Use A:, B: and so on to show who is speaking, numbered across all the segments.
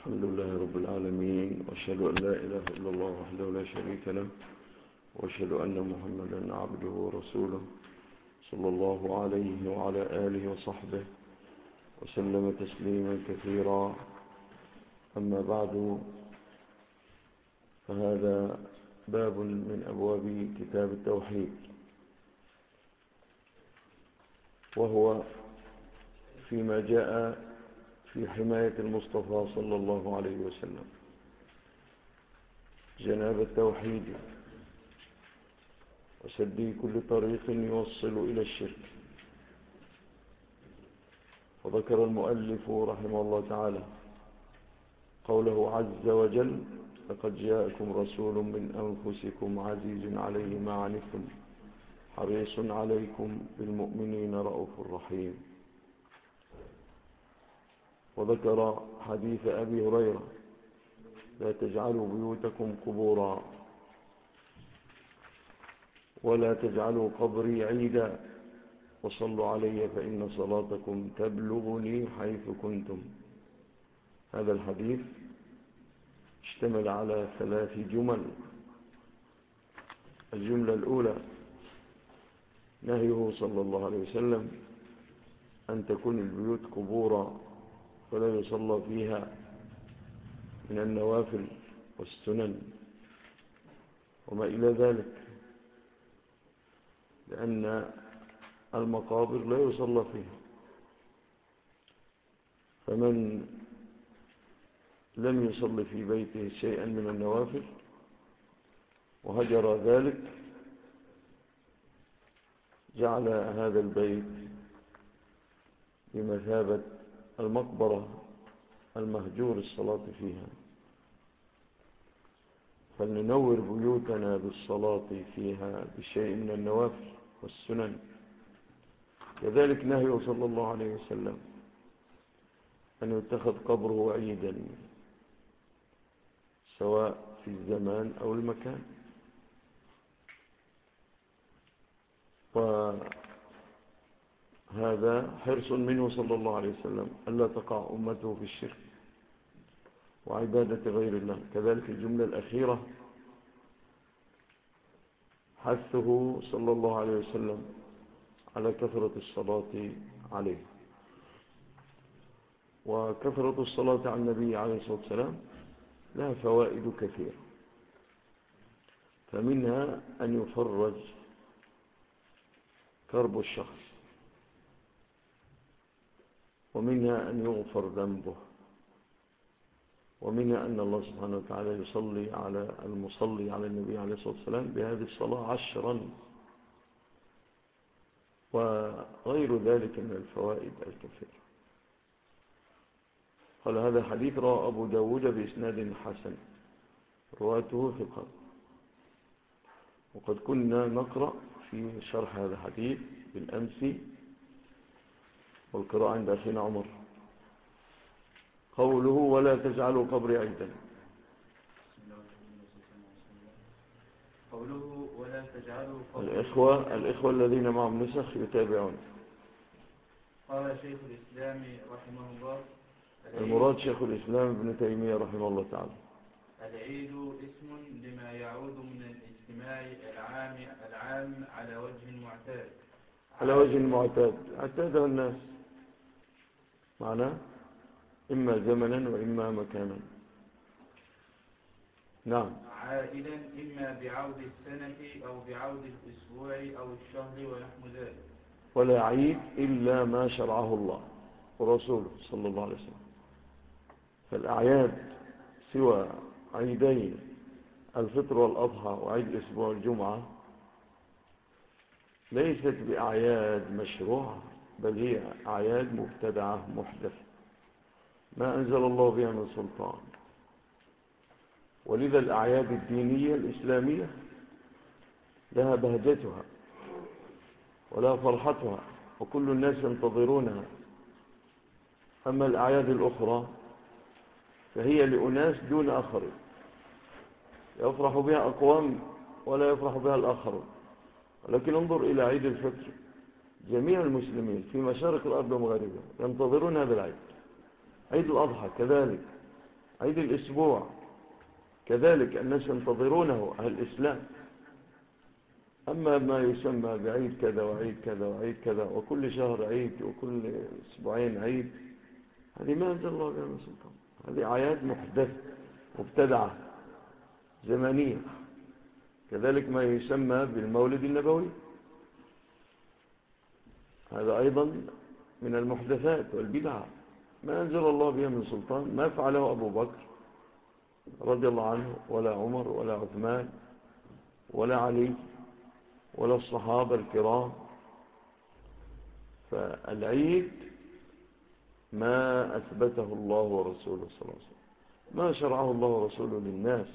A: الحمد لله رب العالمين، وأشهد أن لا إله إلا الله وحده لا شريك له، وأشهد أن محمدا عبده ورسوله صلى الله عليه وعلى آله وصحبه وسلم تسليما كثيرا. أما بعد، فهذا باب من أبواب كتاب التوحيد، وهو فيما جاء في حماية المصطفى صلى الله عليه وسلم جناب التوحيد وسد كل طريق يوصل إلى الشرك. وذكر المؤلف رحمه الله تعالى قوله عز وجل: لقد جاءكم رسول من أنفسكم عزيز عليه ما عنتم حريص عليكم بالمؤمنين رؤوف رحيم. وذكر حديث أبي هريرة: لا تجعلوا بيوتكم قبورا ولا تجعلوا قبري عيدا وصلوا علي فإن صلاتكم تبلغني حيث كنتم. هذا الحديث اشتمل على 3 جمل. الجملة الأولى نهيه صلى الله عليه وسلم أن تكون البيوت قبورا فلا يصلى فيها من النوافل والسنن وما إلى ذلك، لأن المقابر لا يصلى فيها، فمن لم يصلي في بيته شيئا من النوافل وهجر ذلك جعل هذا البيت بمثابة المقبرة المهجور الصلاة فيها. فلننور بيوتنا بالصلاة فيها بشيء من النوافل والسنن. كذلك نهي صلى الله عليه وسلم أن يتخذ قبره عيدا سواء في الزمان أو المكان. وهذا حرص منه صلى الله عليه وسلم ألا تقع أمته في الشرك وعبادة غير الله. كذلك الجملة الأخيرة حثه صلى الله عليه وسلم على كثرة الصلاة عليه. وكثرة الصلاة على النبي عليه الصلاة والسلام لها فوائد كثيرة، فمنها أن يفرج كرب الشخص، ومنها أن يغفر ذنبه، ومنها أن الله سبحانه وتعالى يصلي على المصلي على النبي عليه الصلاة والسلام بهذه الصلاة 10، وغير ذلك من الفوائد الكثيرة. قال: هذا حديث رواه أبو داود بإسناد حسن رواته ثقات. وقد كنا نقرأ في شرح هذا الحديث بالأمس والقراءة عند أخينا عمر قوله: ولا تجعلوا قبري عيدا.
B: قوله ولا تجعلوا
A: الإخوة الذين معهم نسخ يتابعون.
B: قال شيخ الإسلام رحمه الله:
A: المراد شيخ الإسلام ابن تيمية رحمه الله تعالى.
B: العيد اسم لما يعود من الاجتماع العام على وجه معتاد اعتاده الناس،
A: معناه إما زمنا وإما مكانا. نعم.
B: عائدا إما بعود السنة أو بعود الأسبوع أو الشهر ونحو ذلك.
A: ولا عيد إلا ما شرعه الله ورسوله صلى الله عليه وسلم. فالأعياد سوى عيدين الفطر والأضحى وعيد الأسبوع الجمعة ليست بأعياد مشروعة، بل هي أعياد مبتدعة محدثة ما أنزل الله بها من سلطان. ولذا الأعياد الدينية الإسلامية لها بهجتها ولها فرحتها وكل الناس ينتظرونها. أما الأعياد الأخرى فهي لأناس دون آخرين، يفرح بها أقوام ولا يفرح بها الآخرون. ولكن انظر إلى عيد الفطر، جميع المسلمين في مشارق الأرض ومغاربها ينتظرون هذا العيد. عيد الأضحى كذلك، عيد الأسبوع كذلك الناس ينتظرونه أهل الإسلام. أما ما يسمى بعيد كذا وعيد كذا وعيد كذا وكل شهر عيد وكل أسبوعين عيد، هذه ما أنزل الله بها من سلطان. هذه أعياد محدثة مبتدعة زمانية. كذلك ما يسمى بالمولد النبوي، هذا أيضا من المحدثات والبدعة ما أنزل الله بها من سلطان، ما فعله أبو بكر رضي الله عنه ولا عمر ولا عثمان ولا علي ولا الصحابة الكرام. فالعيد ما أثبته الله ورسوله صلى الله عليه وسلم، ما شرعه الله ورسوله للناس،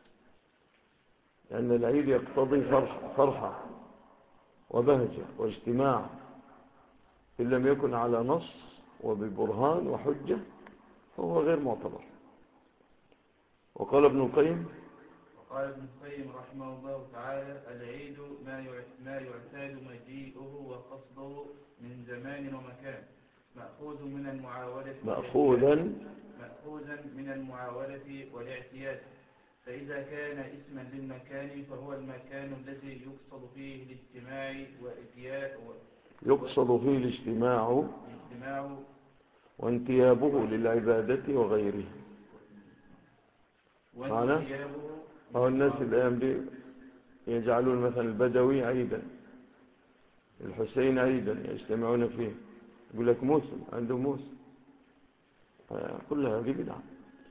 A: لأن العيد يقتضي فرحة وبهجة واجتماع، إن لم يكن على نص وببرهان وحجة فهو غير معتبر. وقال ابن القيم
B: رحمه الله تعالى: العيد ما يعتاد مجيئه وقصده من زمان ومكان، مأخوذ من المعاولة والاعتياد. فإذا كان اسما للمكان فهو المكان الذي يقصد فيه الاجتماع
A: وانتيابه للعبادة وغيره. معنى أو الناس الأيام دي يجعلون مثلا البدوي عيدا، الحسين عيدا يجتمعون فيه، يقول لك موسم، عنده موسم، كل هذه بدعة.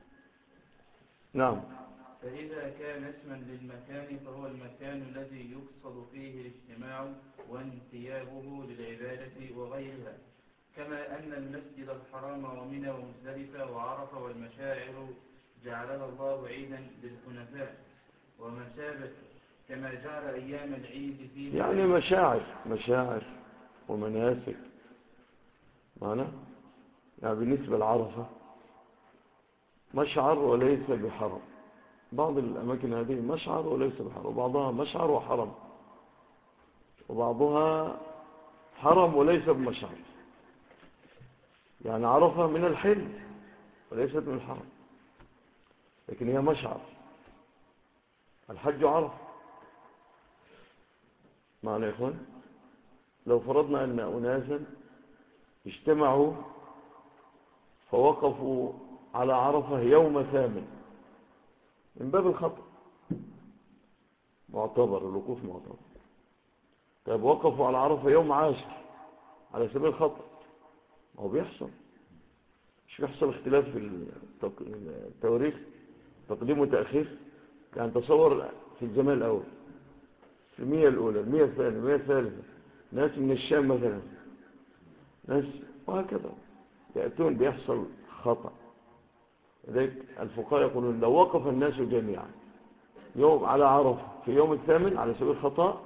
A: نعم.
B: فإذا كان اسما للمكان فهو المكان الذي يقصد فيه الاجتماع وانتيابه للعبادة وغيرها، كما أن المسجد الحرام ومنى ومزدلفة وعرفة والمشاعر جعلها الله عيدا للحنفاء ومثابة، كما جعل أيام العيد فيه
A: يعني مشاعر ومناسك. معنى يعني بالنسبة لعرفة مشعر وليس بحرم، بعض الأماكن هذه مشعر وليس بحرم، وبعضها مشعر وحرم، وبعضها حرم وليس بمشعر. يعني عرفة من الحل وليست من الحرم، لكن هي مشعر. الحج عرفة. معنى يا إخوان، لو فرضنا أن أناسا اجتمعوا فوقفوا على عرفة يوم 8 من باب الخطأ، معتبر الوقوف معتبر. طيب وقفوا على عرفة يوم 10 على سبيل الخطأ، ما هو بيحصل، مش بيحصل اختلاف في التواريخ، تقديم وتأخير. يعني تصور في الجمال الأول، في 100 الأولى، 100 الثانية، 100 الثالثة، ناس من الشام مثلا، ناس وهكذا يأتون، بيحصل خطأ. لذلك الفقهاء يقولون لو وقف الناس جميعا يوم على عرفة في يوم 8 على سبيل الخطأ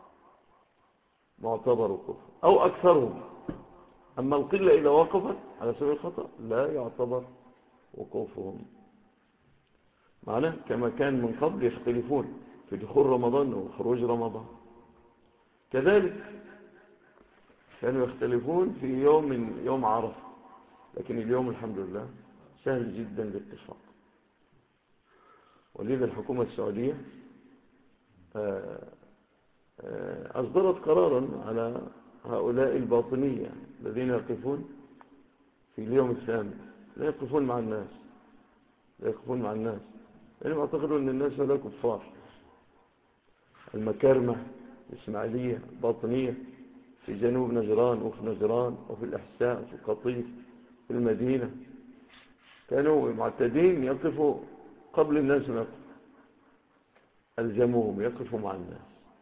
A: معتبر وقوف أو أكثرهم. أما القلة إذا وقفت على سبيل الخطأ لا يعتبر وقوفهم. معناه كما كان من قبل يختلفون في دخول رمضان وخروج رمضان، كذلك كانوا يختلفون في يوم عرفة، لكن اليوم الحمد لله سهل جدا الاتفاق. ولذا الحكومة السعودية أصدرت قرارا على هؤلاء الباطنية الذين يقفون في اليوم الثامن، لا يقفون مع الناس، لأنهم يعتقدون أن الناس لا كفار. المكارمة الإسماعيلية باطنية في جنوب نجران وفي نجران وفي الإحساء وفي القطيف في المدينة كانوا معتدين يقفوا قبل الناس، ما يقفوا، ألزموهم يقفوا مع الناس،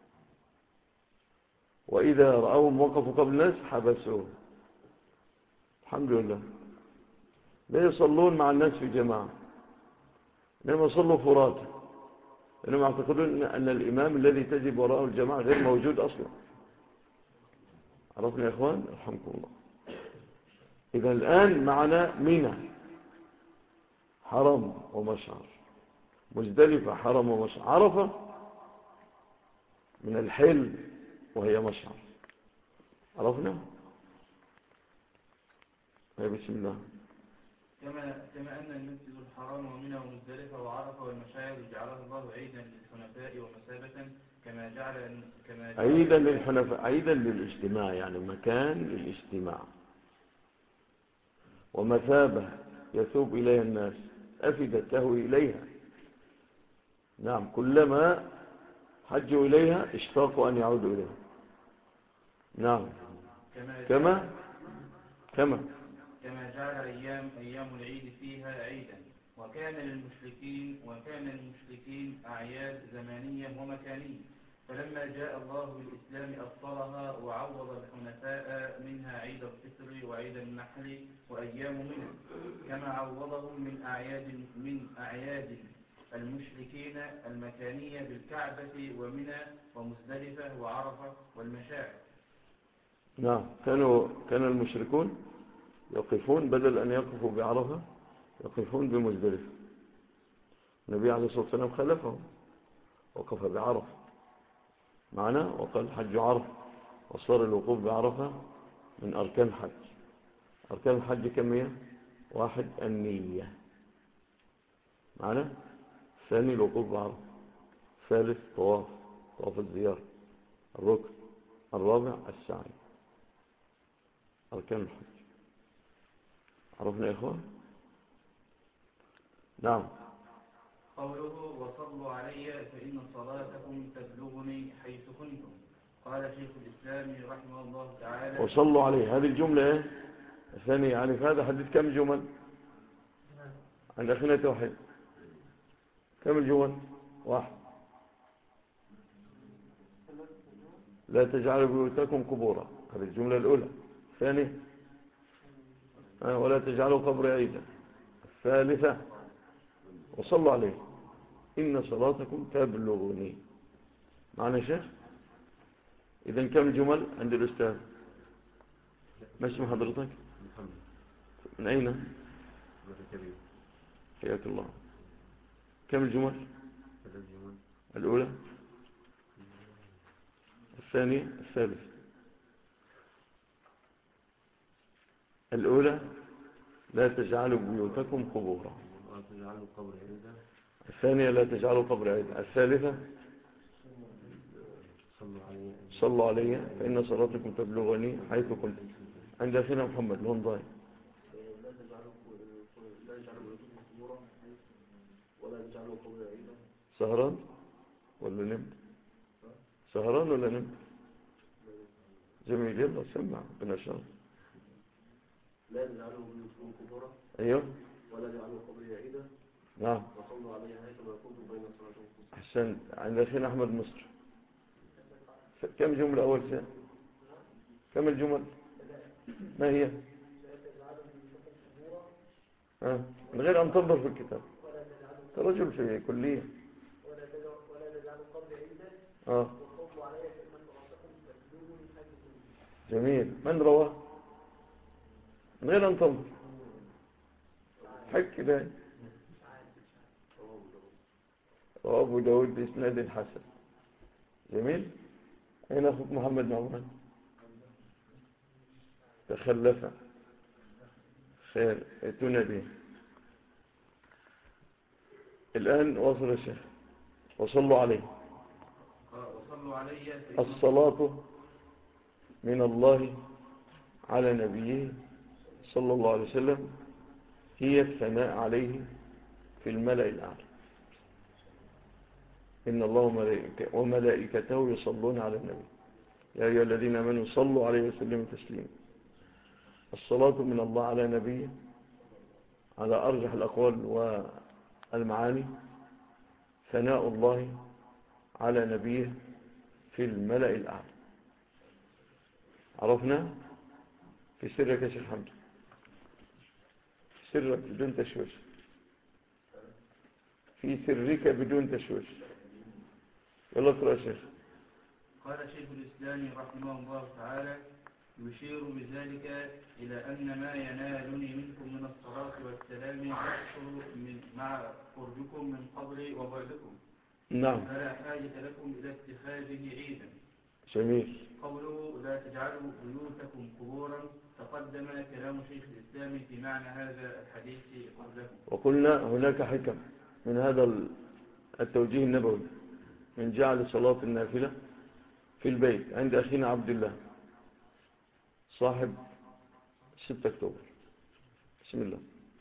A: وإذا رأوهم وقفوا قبل الناس حبسوهم. الحمد لله لا يصلون مع الناس في جماعة، إنما يصلوا فراتا، إنما يعتقدون أن الإمام الذي تجب وراءه الجماعة غير موجود أصلا. عرفنا يا إخوان رحمكم الله. إذا الآن معنا منى حرم ومشعر، مزدلفة حرم ومشعر، عرفة من الحل وهي مشعر. عرفنا؟ بسم الله.
B: كما أن المسجد الحرام ومنى ومزدلفة وعرفة والمشاعر جعلها الله عيدا للحنفاء ومثابة كما
A: عيدا للحنفاء، عيدا للاجتماع، يعني مكان للاجتماع، ومثابة يثوب إليها الناس، أفدة تهوي إليها. نعم، كلما حجوا إليها اشتاقوا أن يعودوا إليها. نعم، كما
B: جعل أيام العيد فيها عيدا. وكان للمشركين أعياد زمانية ومكانية، فلما جاء الله بالإسلام أبطلها وعوض الحنفاء منها عيد الفطر وعيد النحر وأيام منى، كما عوضهم من أعياد المشركين المكانية بالكعبة ومنى ومزدلفة وعرفة والمشاعر.
A: نعم، كان المشركون يقفون بدل أن يقفوا بعرفة يقفون بمزدلفة. النبي عليه الصلاة والسلام خلفهم، وقف بعرفة معنا وقال حج عرفة، وصار الوقوف بعرفة من أركان الحج. أركان الحج كم هي؟ 1 النية معنا، 2 الوقوف بعرفة، 3 طواف الزيارة، الركن، 4 السعي. أركان الحج عرفنا يا إخوان؟ نعم.
B: قوله وصلوا علي فإن صلاتكم تبلغني حيث كنتم. قال شيخ الإسلام رحمه الله تعالى
A: وصلوا عليه، هذه الجملة الثانية، يعني في هذا حديث كم جمل عند أخينا توحيد؟ كم الجمل؟ 1. لا تجعلوا بيوتكم قبورا، هذه الجملة الأولى. ثانية ولا تجعلوا قبر عيدا. الثالثة وصلوا عليه إن صلاتكم تبلغني. معنا شيخ؟ إذن كم جمل عند الأستاذ؟ ما اسم حضرتك؟ من أين؟ حياك الله. كم الجمل؟ الأولى، الثانية، الثالثة. الأولى لا تجعلوا بيوتكم قبورا. الثانية لا تجعلوا قبر عيدا. الثالثة صلوا علي فإن صلاتكم تبلغني حيث كنت. عند أخينا محمد الهنضاي لا تجعلوا بيوتكم قبورا ولا تجعلوا قبر عيدا. سهران ولا نمت؟ سهران ولا نمت؟ جميل، يلا سمع بنشاط. لا تجعلوا بيوتكم قبورا، ايوه، ولا تجعلوا قبري عيدا. نعم، وصلوا علي هكذا كنتم بين صلاتكم. احسنت. عند اخينا احمد مصر كم جمله اول شيء؟ كم الجمل؟ ما هي؟ من غير ان تنظر في الكتاب، رجل في كليه. ولا تجعلوا قبري عيدا وصلوا علي فإن صلاتكم تبلغني حيث كنتم. جميل. من رواه؟ من غير أن تنظر، حك ده. وأبو داود بإسناد حسن. جميل. أين أخوك محمد نعمان؟ تخلف. خير، ائتونا به. الآن وصل الشيخ وصلوا عليه. الصلاة من الله على نبيه صلى الله عليه وسلم هي الثناء عليه في الملأ الأعلى. إن الله وملائكته يصلون على النبي يا أيها الذين آمنوا صلوا عليه وسلموا تسليما. الصلاة من الله على نبيه على أرجح الأقوال والمعاني ثناء الله على نبيه في الملأ الأعلى. عرفنا في سرك يا شيخ حمد، سرك بدون تشويش، في سرك بدون تشويش. يلا اقرأ يا شيخ.
B: قال شيخ الإسلام رحمه الله تعالى يشير بذلك إلى أن ما ينالني منكم من الصلاة والسلام يحصل مع قربكم من قبري وبعدكم.
A: نعم.
B: فلا حاجة لكم إلى اتخاذه عيدا.
A: جميل.
B: قوله لا تجعلوا بيوتكم قبورا، تقدم كلام شيخ الإسلام في معنى هذا الحديث قبلكم.
A: وقلنا هناك حكم من هذا التوجيه النبوي من جعل صلاة النافلة في البيت عند أخينا عبد الله صاحب 6 أكتوبر. بسم الله.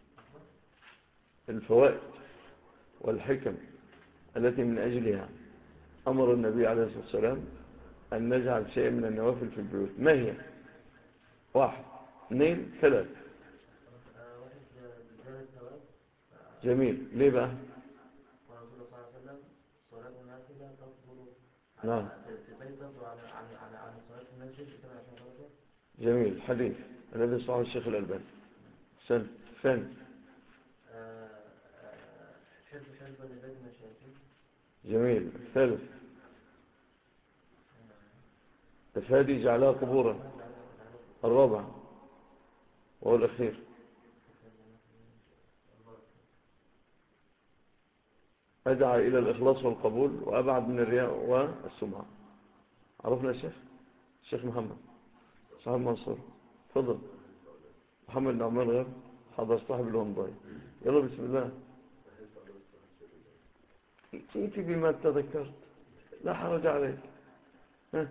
A: الفوائد والحكم التي من أجلها أمر النبي عليه الصلاة والسلام أن نجعل شيء من النوافل في البيوت. ما هي؟ 1 2 3. جميل. ليه بقى؟
C: ورسول صلى الله عليه وسلم صلاة النافلة تفضل
A: نعم.
C: في البيت تفضل عن صلاة المسجد كما عشان درجة.
A: جميل. الحديث الذي صححه الشيخ الألباني. ثاني
C: حفظ العباد من الشياطين.
A: جميل. الثالث تفادي جعلها قبورا. الرابع وهو الأخير أدعى إلى الإخلاص والقبول وأبعد من الرياء والسمعة. عرفنا الشيخ محمد صاحب منصور. تفضل. محمد نعمان غير حضر صاحب الومضاي. يلا بسم الله. ائتي بما تذكرت لا حرج عليك. ها.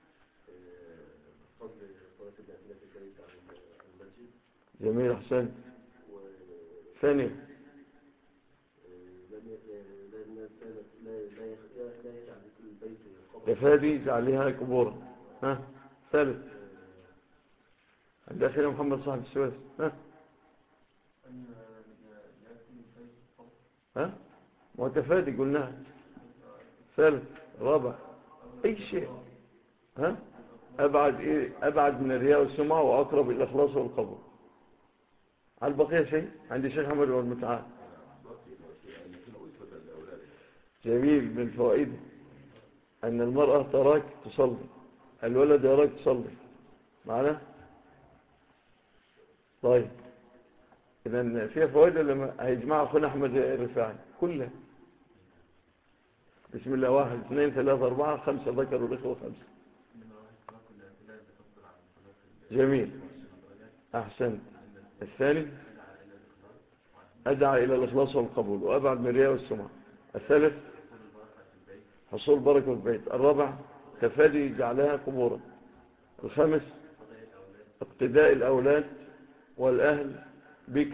A: جميل. أحسن. ثانيا تفادي جعلها قبورا. ها. ثالث عند أخينا محمد صاحب السويس. ها وتفادي قلناها. ثالث رابع أي شيء. ها أبعد من الرياء والسمعة وأقرب إلى الإخلاص والقبول. على البقية شيء عند الشيخ محمد والمتعال. جميل. من فوائده أن المرأة تراك تصلي، الولد يراك تصلي معنا. طيب إذن فيها فوائد لما هيجمع أخونا أحمد الرفاعي كلها. بسم الله. 1 2 3 4 5 ذكروا الإخوة 5. جميل. أحسنت. الثاني أدعى إلى الإخلاص والقبول وأبعد من الرياء والسمعة. الثالث حصول بركة في البيت. الرابع تفادي جعلها قبورا. الخامس اقتداء الأولاد والأهل بك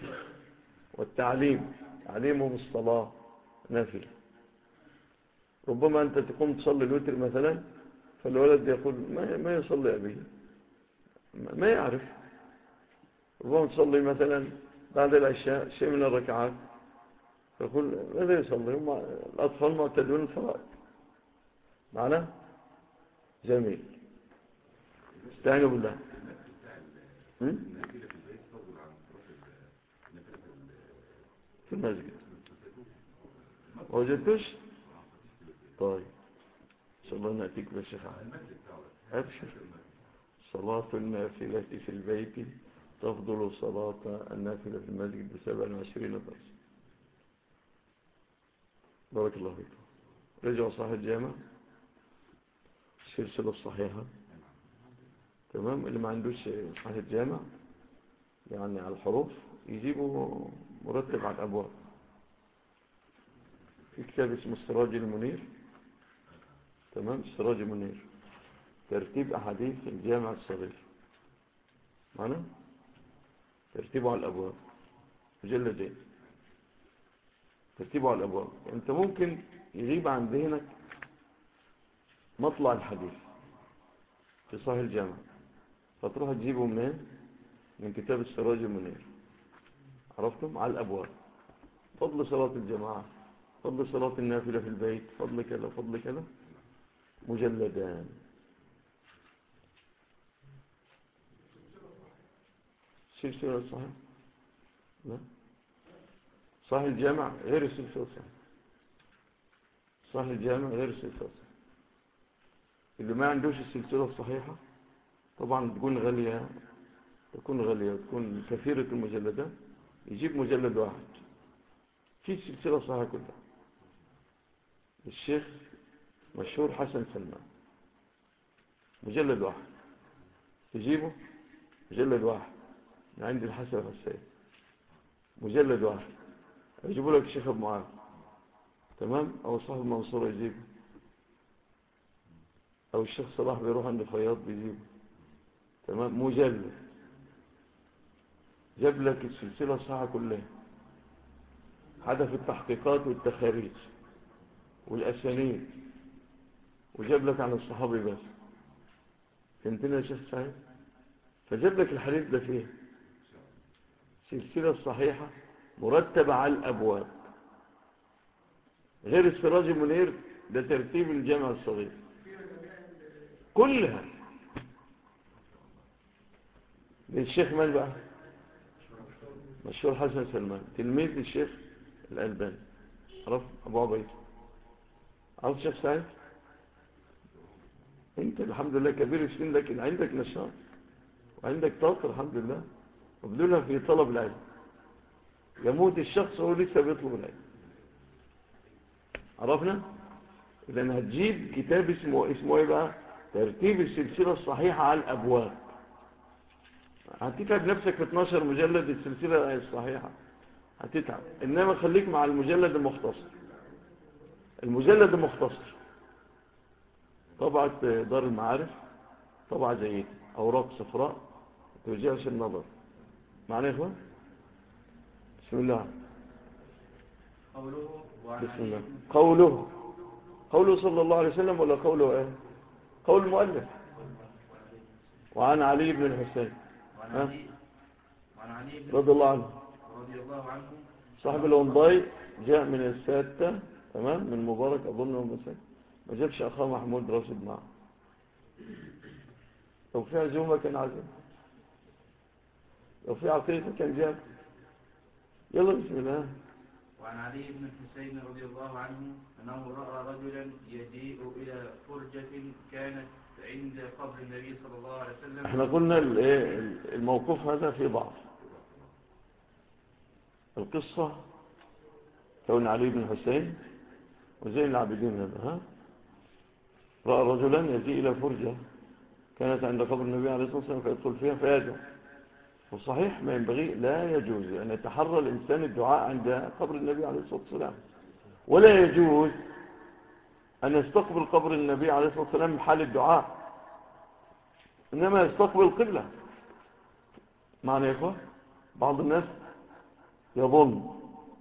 A: تعليمهم الصلاة نافلة. ربما أنت تقوم تصلي الوتر مثلا فالولد يقول ما يصلي أبي، ما يعرف. ربما تصلي مثلا بعد العشاء شيء من الركعات يقول ماذا يصلي؟ هم الأطفال معتدون الفرائض معنا. جميل. استعينوا بالله. في المسجد وجدتوش؟ طيب إن شاء الله نأتيك بالشيخ أبشر. صلاة النافلة في البيت تفضل صلاة النافلة في المسجد ب27 درجة. بارك الله فيكم. رجعوا صحيح الجامع السلسلة الصحيحة. تمام. اللي ما عندوش صحيح الجامع يعني على الحروف يجيبوا مرتب على الأبواب. في كتاب اسمه السراج المنير. تمام. السراج المنير ترتيب أحاديث الجامع الصغير معنا. ترتيبه على الأبواب مجلدين. ترتيبه على الأبواب. أنت ممكن يغيب عن ذهنك مطلع الحديث في صحيح الجامع فتروح تجيبه من كتاب السراج المنير. عرفتم؟ على الأبواب. فضل صلاة الجماعة، فضل صلاة النافلة في البيت، فضل كذا فضل كذا. مجلدان. سلسلة صحيح؟ لا صحيح الجامع غير السلسلة صحيح. صحيح الجامع غير السلسلة صحيح. اللي ما عندوش السلسلة الصحيحة طبعا تكون غالية وتكون كثيرة المجلدات. يجيب مجلد واحد في السلسلة الصحيحة كلها. الشيخ مشهور حسن سلمان مجلد واحد تجيبه، مجلد واحد من عند الحسن الحسين، مجلد واحد يجيبوا لك الشيخ ابو معاذ، تمام، او صاحب المنصورة يجيبه، او الشيخ صلاح بيروح عند الخياط بيجيبه، تمام، مجلد. جاب لك السلسلة الصحيحة كلها، حدث التحقيقات والتخاريج والأسانيد، وجاب لك عن الصحابي بس. فهمتنا يا شيخ سعيد؟ فجاب لك الحديث ده فيه سلسلة الصحيحة مرتبة على الأبواب، غير السراج المنير ده ترتيب الجامع الصغير كلها. للشيخ من بقى؟ مشهور حسن سلمان، تلميذ الشيخ الألباني، عرف أبو عبيد، عرف الشيخ سعيد؟ انت الحمد لله كبير السن، لكن عندك نشاط وعندك طاقة الحمد لله، وبدونها في طلب العلم. يموت الشخص وهو لسه بيطلب العلم. عرفنا؟ إذن هتجيب كتاب اسمه ايه بقى؟ ترتيب السلسلة الصحيحة على الأبواب. هتتعب نفسك في 12 مجلد السلسلة الصحيحة، هتتعب. إنما خليك مع المجلد المختصر. المجلد المختصر طبعة دار المعارف، طبعة جيدة، أوراق صفراء توجهش النظر. معنى يا إخوان؟ بسم الله. بسم الله. قوله صلى الله عليه وسلم ولا قوله ايه؟ قول المؤلف. وعن علي بن الحسين رضي الله عنه صاحب الونضاي، جاء من السادة، تمام، من مبارك أظنه المسيح، ما جابش أخاه محمود راشد معه. لو في عزومة كان عزم، لو في عقيقة كان جاب. يلا بسم الله.
B: وعن علي بن الحسين رضي الله عنه أنه رأى رجلا يجيء إلى فرجة كانت عند قبر النبي صلى الله عليه وسلم.
A: احنا قلنا الموقوف هذا في ضعف. القصة كون علي بن الحسين وزين العابدين هذا، رأى رجلا يجيء إلى فرجة كانت عند قبر النبي عليه الصلاة والسلام فيدخل فيها فيدعو. وصحيح ما ينبغي، لا يجوز أن يتحرى الإنسان الدعاء عند قبر النبي عليه الصلاة والسلام، ولا يجوز أن يستقبل قبر النبي عليه الصلاة والسلام بحال الدعاء، إنما يستقبل القبلة. معنى يا إخوة، بعض الناس يظن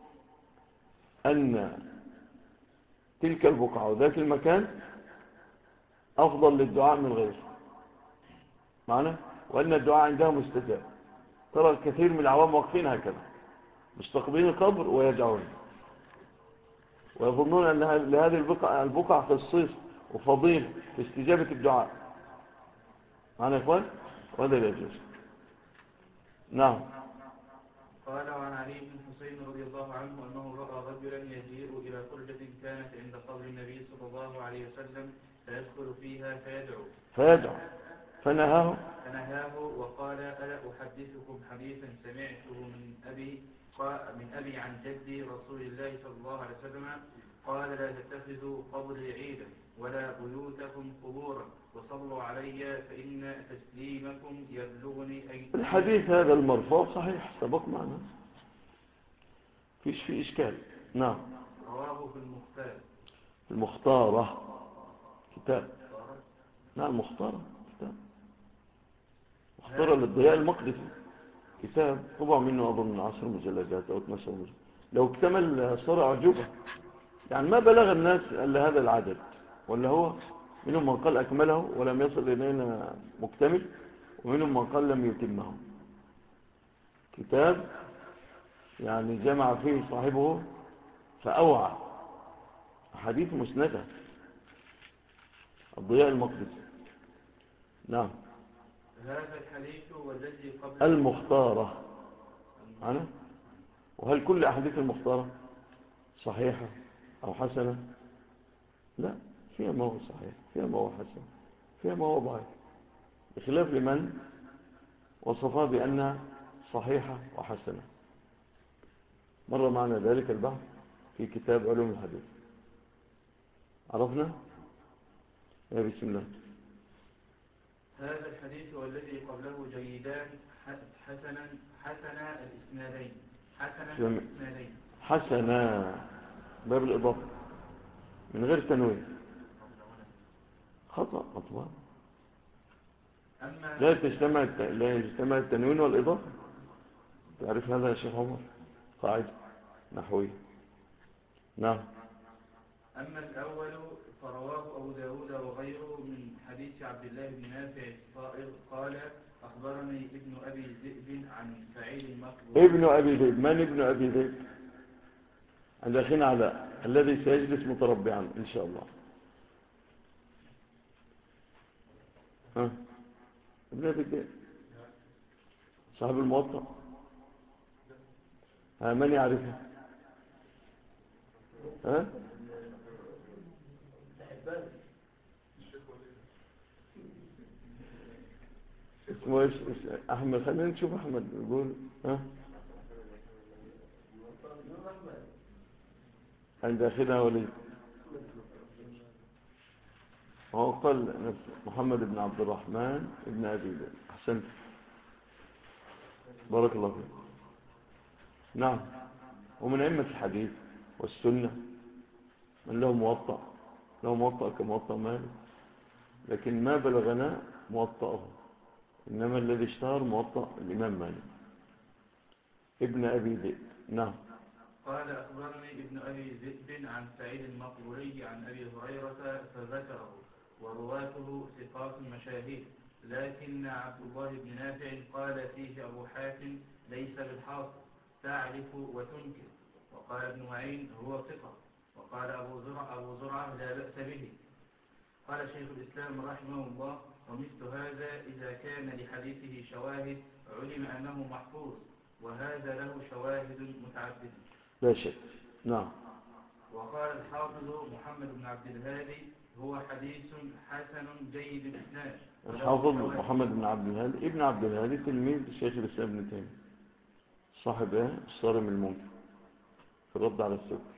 A: أن تلك البقعة وذاك المكان أفضل للدعاء من غيره، معنى، وأن الدعاء عندها مستجاب. ترى الكثير من العوام واقفين هكذا مستقبلين القبر ويدعون، ويظنون أن لهذه البقعة خصيص وفضيل في استجابة الدعاء. معنى يا إخوان، وهذا لا يجوز. نعم.
B: قال وعن علي بن حسين رضي الله عنه أنه رأى رجلا يجيء إلى فرجة كانت عند قبر النبي صلى الله عليه وسلم فيدخل فيها فيدعو فنهاه وقال ألا أحدثكم حديثا سمعته من أبي عن جدي رسول الله صلى الله عليه وسلم قال لا تتخذوا قبري عيدا ولا بيوتكم قبورا وصلوا علي فإن تسليمكم يبلغني أي.
A: الحديث هذا المرفوع صحيح سبق معنا، فيش فيه إشكال. نعم.
B: رواه في
A: المختارة كتاب. نعم مختارة كتاب، مختارة للضياء المقدسي، كتاب طبع منه أظن 10 مجلدات أو 12 مجلد، لو اكتمل صار أعجوبة. يعني ما بلغ الناس إلا هذا العدد، ولا هو منهم من قال أكمله ولم يصل إلينا مكتمل، ومنهم من قال لم يتمه. كتاب يعني جمع فيه صاحبه فأوعى حديث مسندة، الضياء المقدسي. نعم.
B: هذا الحديث والذي قبل
A: المختارة أنا. وهل كل أحاديث المختارة صحيحة أو حسنة؟ لا، فيها ما هو صحيح، فيها ما هو حسن، فيها ما هو ضعيف، بخلاف لمن وصفها بأنها صحيحة وحسنة. مر معنا ذلك البحث في كتاب علوم الحديث. عرفنا؟ يا بسم الله.
B: هذا الحديث والذي قبله جيدان حسنا الإسنادين
A: حسنا باب الإضافة من غير تنوين خطأ مطبوع. لا يجتمع التنوين والإضافة. تعرف هذا يا شيخ عمر؟ قاعدة نحوية. نعم.
B: أما الأول فرواه أبو داود وغيره من حديث عبد الله بن نافع الصائغ قال أخبرني ابن أبي ذئب عن سعيد المقبول.
A: ابن أبي ذئب. من ابن أبي ذئب؟ عند أخينا علاء الذي سيجلس متربعا إن شاء الله. ها ابن أبي ذئب صاحب الموطأ. من يعرفه؟ ها اسمه ايش؟ احمد. خلينا نشوف احمد يقول. ها عند اخينا وليد. هو قال محمد بن عبد الرحمن ابن ابي ذئب. احسنت بارك الله فيك. نعم. ومن ائمه الحديث والسنه من له موطأ كموطأ مالك، لكن ما بلغنا موطأه، إنما الذي اشتهر موطأ الإمام مالك ابن أبي ذئب. نعم.
B: قال أخبرني ابن أبي ذئب عن سعيد المقبوري عن أبي هريرة فذكره ورواته ثقات مشاهير، لكن عبد الله بن نافع قال فيه أبو حاتم ليس بالحافظ تعرف وتنكر، وقال ابن معين هو ثقة، وقال أبو زرعة لا بأس به. قال شيخ الإسلام رحمه الله ومثل هذا إذا كان لحديثه شواهد علم أنه محفوظ، وهذا له شواهد متعددة
A: لا شك. نعم.
B: وقال الحافظ محمد بن عبد الهادي هو حديث حسن جيد الإسناد.
A: الحافظ محمد بن عبد الهادي ابن عبد الهادي تلميذ الشيخ الإسلام ابن تيمية صاحب الصارم المنكر في الرد على السكر.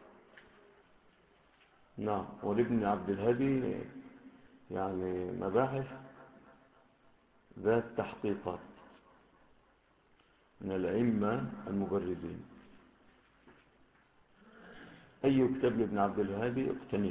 A: نعم. ولابن عبد الهادي يعني مباحث ذات تحقيقات من الأئمة المبرزين. أي كتاب لابن عبد الهادي اقتنيه.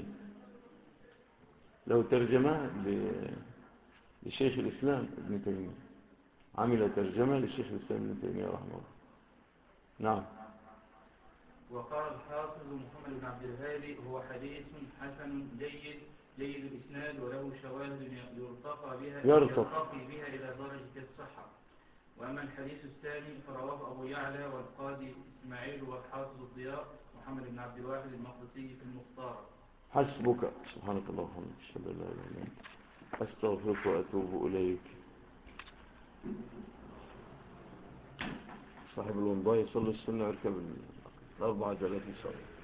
A: له ترجمة لشيخ الإسلام ابن تيمية، عمل ترجمة لشيخ الإسلام ابن تيمية رحمه الله. نعم.
B: وقال الحافظ محمد بن عبد الهادي هو حديث حسن جيد الإسناد وله شواهد يرتقي بها إلى درجة الصحة. وأما الحديث الثاني فرواه أبو يعلى والقاضي إسماعيل والحافظ الضياء محمد بن عبد الواحد المقدسي في المختار.
A: حسبك. سبحانك اللهم وبحمدك أشهد أن لا إله إلا أنت أستغفرك وأتوب إليك. صاحب الومضاء يصلي السنة ويركب الأربع عجلات إن شاء الله.